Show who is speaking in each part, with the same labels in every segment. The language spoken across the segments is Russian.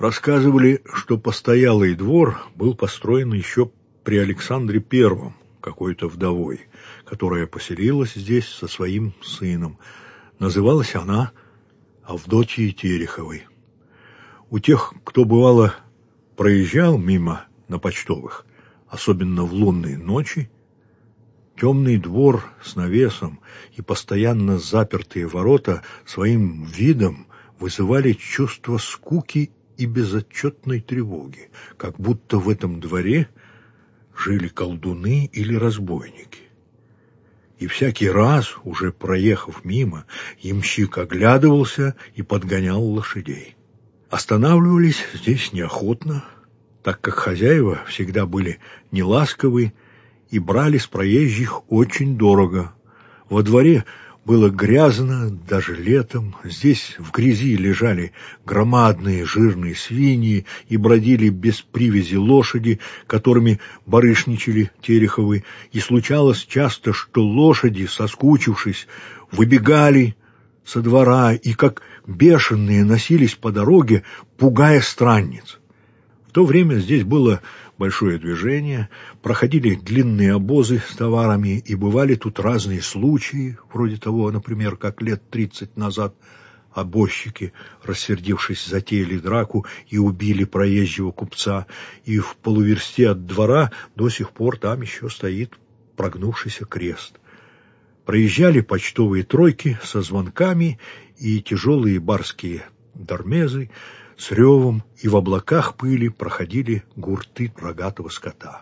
Speaker 1: Рассказывали, что постоялый двор был построен еще при Александре Первом какой-то вдовой, которая поселилась здесь со своим сыном. Называлась она Авдотьей Тереховой. У тех, кто бывало проезжал мимо на Почтовых, особенно в лунные ночи, темный двор с навесом и постоянно запертые ворота своим видом вызывали чувство скуки и безотчетной тревоги, как будто в этом дворе жили колдуны или разбойники. И всякий раз, уже проехав мимо, ямщик оглядывался и подгонял лошадей. Останавливались здесь неохотно, так как хозяева всегда были неласковы и брали с проезжих очень дорого. Во дворе было грязно даже летом, здесь в грязи лежали громадные жирные свиньи и бродили без привязи лошади, которыми барышничали Тереховы, и случалось часто, что лошади, соскучившись, выбегали со двора и, как бешеные, носились по дороге, пугая странниц. В то время здесь было большое движение, проходили длинные обозы с товарами, и бывали тут разные случаи, вроде того, например, как лет 30 назад обозчики, рассердившись, затеяли драку и убили проезжего купца, и в полуверсте от двора до сих пор там еще стоит прогнувшийся крест. Проезжали почтовые тройки со звонками и тяжелые барские дармезы с ревом, и в облаках пыли проходили гурты рогатого скота.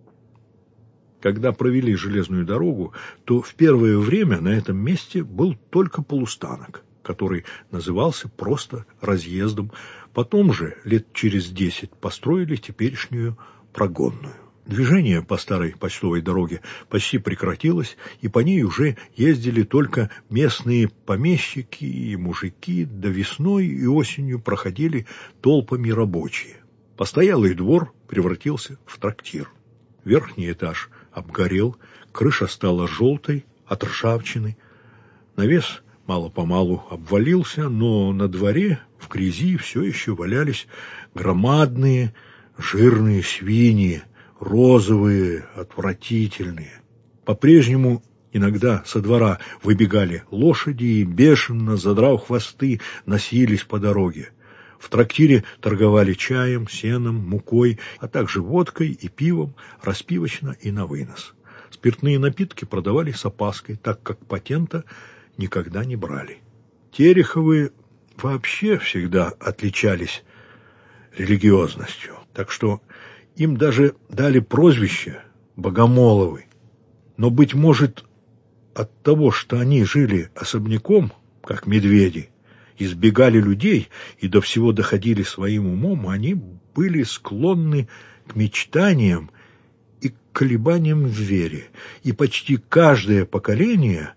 Speaker 1: Когда провели железную дорогу, то в первое время на этом месте был только полустанок, который назывался просто разъездом. Потом же, лет через 10, построили теперешнюю прогонную. Движение по старой почтовой дороге почти прекратилось, и по ней уже ездили только местные помещики и мужики, да весной и осенью проходили толпами рабочие. Постоялый двор превратился в трактир. Верхний этаж обгорел, крыша стала желтой от ржавчины, навес мало-помалу обвалился, но на дворе в грязи все еще валялись громадные жирные свиньи, розовые, отвратительные. По-прежнему иногда со двора выбегали лошади и, бешено задрав хвосты, носились по дороге. В трактире торговали чаем, сеном, мукой, а также водкой и пивом, распивочно и на вынос. Спиртные напитки продавали с опаской, так как патента никогда не брали. Тереховы вообще всегда отличались религиозностью, так что им даже дали прозвище Богомоловы. Но, быть может, от того, что они жили особняком, как медведи, избегали людей и до всего доходили своим умом, они были склонны к мечтаниям и к колебаниям в вере, и почти каждое поколение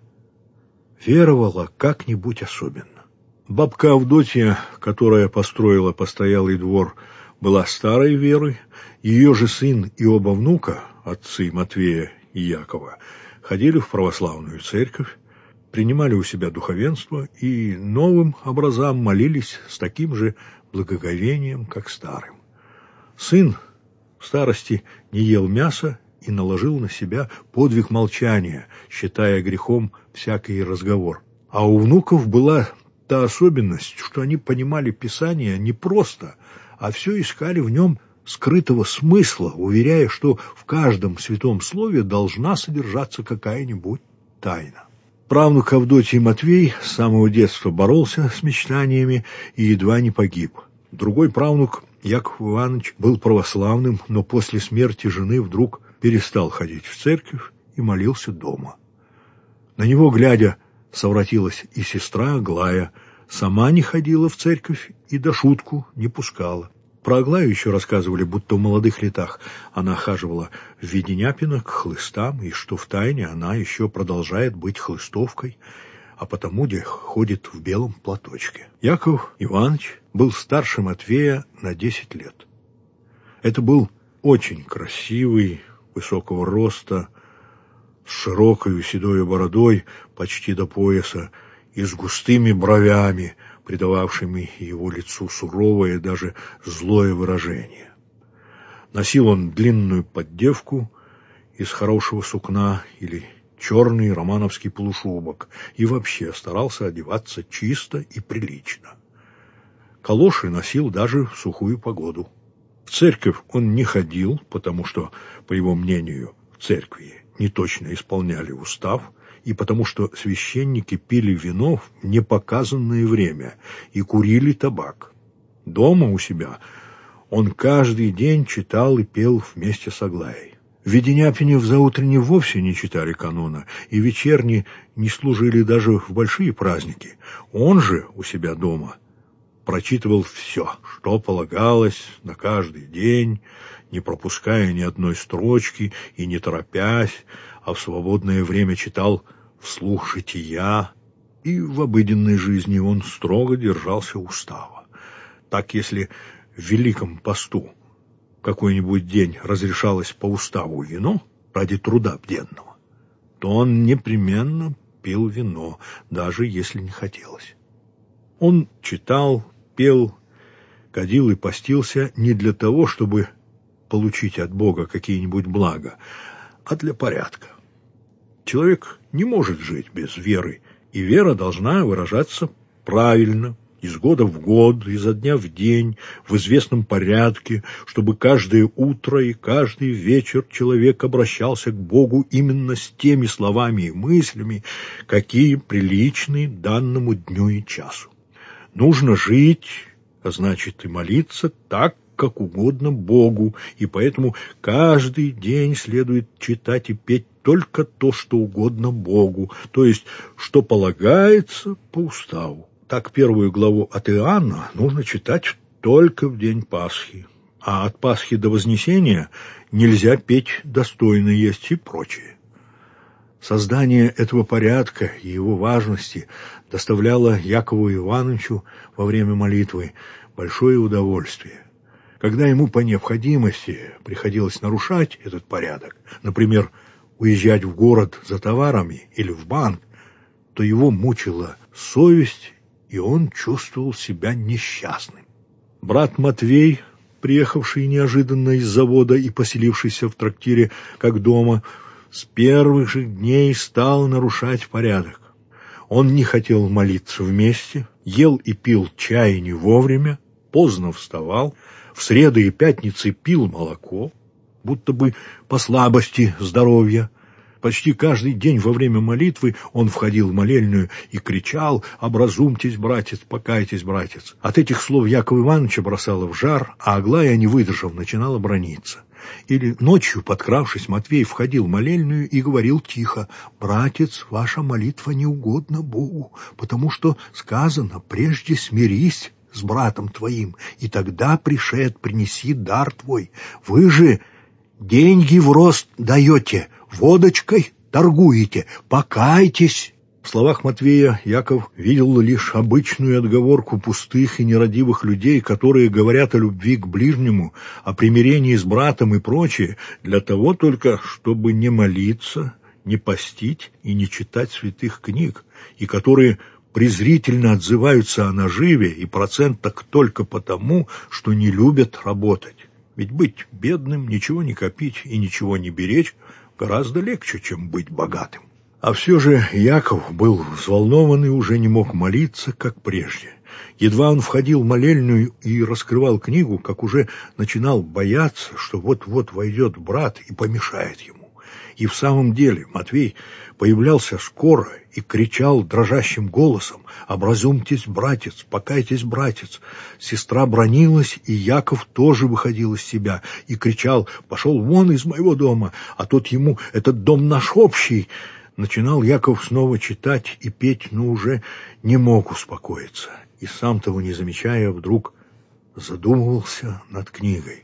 Speaker 1: веровало как-нибудь особенно. Бабка Авдотья, которая построила постоялый двор, была старой веры. Ее же сын и оба внука, отцы Матвея и Якова, ходили в православную церковь, принимали у себя духовенство и новым образам молились с таким же благоговением, как старым. Сын в старости не ел мяса и наложил на себя подвиг молчания, считая грехом всякий разговор. А у внуков была та особенность, что они понимали Писание не просто, а все искали в нем скрытого смысла, уверяя, что в каждом святом слове должна содержаться какая-нибудь тайна. Правнук Авдотьи Матвей с самого детства боролся с мечтаниями и едва не погиб. Другой правнук, Яков Иванович, был православным, но после смерти жены вдруг перестал ходить в церковь и молился дома. На него, глядя, совратилась и сестра Аглая, сама не ходила в церковь и до шутку не пускала. Про Аглаю еще рассказывали, будто в молодых летах она хаживала в Веденяпино к хлыстам, и что втайне она еще продолжает быть хлыстовкой, а потому где ходит в белом платочке. Яков Иванович был старше Матвея на 10 лет. Это был очень красивый, высокого роста, с широкой седой бородой почти до пояса и с густыми бровями, придававшими его лицу суровое, даже злое выражение. Носил он длинную поддевку из хорошего сукна или черный романовский полушубок и вообще старался одеваться чисто и прилично. Калоши носил даже в сухую погоду. В церковь он не ходил, потому что, по его мнению, в церкви неточно исполняли устав, и потому что священники пили вино в непоказанное время и курили табак. Дома у себя он каждый день читал и пел вместе с Аглаей. В Веденяпине в заутренне вовсе не читали канона, и вечерни не служили даже в большие праздники. Он же у себя дома прочитывал все, что полагалось на каждый день, не пропуская ни одной строчки и не торопясь, а в свободное время читал вслух жития, и в обыденной жизни он строго держался устава. Так, если в Великом посту какой-нибудь день разрешалось по уставу вино ради труда бденного, то он непременно пил вино, даже если не хотелось. Он читал, пел, кадил и постился не для того, чтобы получить от Бога какие-нибудь блага, а для порядка. Человек не может жить без веры, и вера должна выражаться правильно, из года в год, изо дня в день, в известном порядке, чтобы каждое утро и каждый вечер человек обращался к Богу именно с теми словами и мыслями, какие приличны данному дню и часу. Нужно жить, а значит и молиться так, как угодно Богу, и поэтому каждый день следует читать и петь только то, что угодно Богу, то есть что полагается по уставу. Так первую главу от Иоанна нужно читать только в день Пасхи, а от Пасхи до Вознесения нельзя петь «достойно есть» и прочее. Создание этого порядка и его важности доставляло Якову Ивановичу во время молитвы большое удовольствие. Когда ему по необходимости приходилось нарушать этот порядок, например, уезжать в город за товарами или в банк, то его мучила совесть, и он чувствовал себя несчастным. Брат Матвей, приехавший неожиданно из завода и поселившийся в трактире как дома, с первых же дней стал нарушать порядок. Он не хотел молиться вместе, ел и пил чай не вовремя, поздно вставал, в среды и пятницы пил молоко, будто бы по слабости здоровья. Почти каждый день во время молитвы он входил в молельную и кричал: «Образумьтесь, братец, покайтесь, братец». От этих слов Якова Ивановича бросало в жар, а Аглая, не выдержав, начинала браниться. Или ночью, подкравшись, Матвей входил в молельную и говорил тихо: «Братец, ваша молитва не угодна Богу, потому что сказано: прежде смирись с братом твоим, и тогда пришед, принеси дар твой. Вы же деньги в рост даете, водочкой торгуете, покайтесь». В словах Матвея Яков видел лишь обычную отговорку пустых и нерадивых людей, которые говорят о любви к ближнему, о примирении с братом и прочее, для того только, чтобы не молиться, не постить и не читать святых книг, и которые презрительно отзываются о наживе и процентах только потому, что не любят работать. Ведь быть бедным, ничего не копить и ничего не беречь гораздо легче, чем быть богатым. А все же Яков был взволнован и уже не мог молиться, как прежде. Едва он входил в молельную и раскрывал книгу, как уже начинал бояться, что вот-вот войдет брат и помешает ему. И в самом деле Матвей появлялся скоро и кричал дрожащим голосом: «Образумьтесь, братец, покайтесь, братец». Сестра бранилась, и Яков тоже выходил из себя и кричал: «Пошел вон из моего дома, а тот ему: этот дом наш общий». Начинал Яков снова читать и петь, но уже не мог успокоиться, и сам того не замечая, вдруг задумывался над книгой.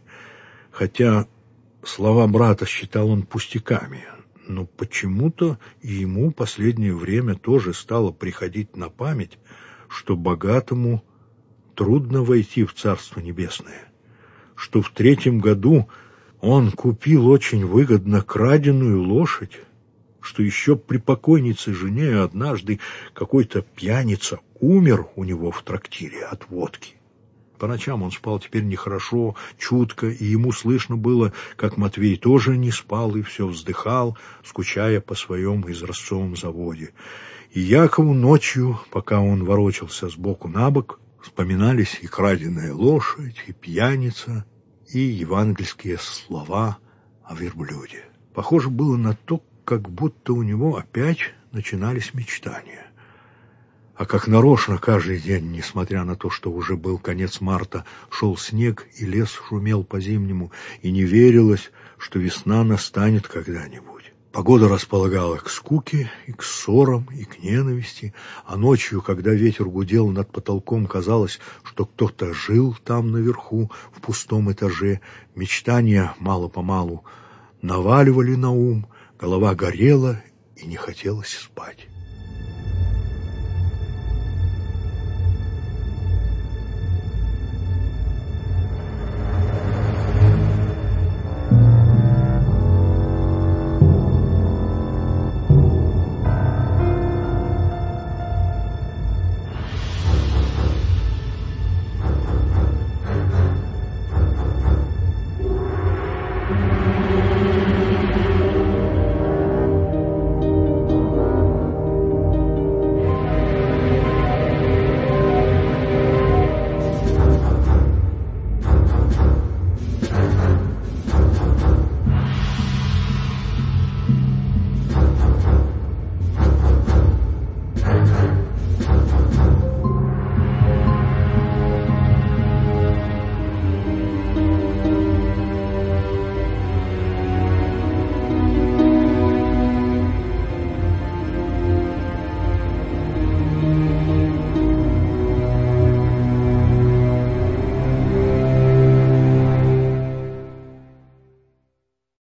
Speaker 1: Хотя слова брата считал он пустяками, но почему-то ему последнее время тоже стало приходить на память, что богатому трудно войти в Царство Небесное, что в 3-м году он купил очень выгодно краденую лошадь, что еще при покойнице жене однажды какой-то пьяница умер у него в трактире от водки. По ночам он спал теперь нехорошо, чутко, и ему слышно было, как Матвей тоже не спал и все вздыхал, скучая по своем изразцовом заводе. И Якову ночью, пока он ворочался сбоку на бок, вспоминались и краденая лошадь, и пьяница, и евангельские слова о верблюде. Похоже было на то, как будто у него опять начинались мечтания. А как нарочно каждый день, несмотря на то, что уже был конец марта, шел снег, и лес шумел по-зимнему, и не верилось, что весна настанет когда-нибудь. Погода располагала к скуке, и к ссорам, и к ненависти, а ночью, когда ветер гудел над потолком, казалось, что кто-то жил там наверху, в пустом этаже. Мечтания мало-помалу наваливали на ум, голова горела, и не хотелось спать.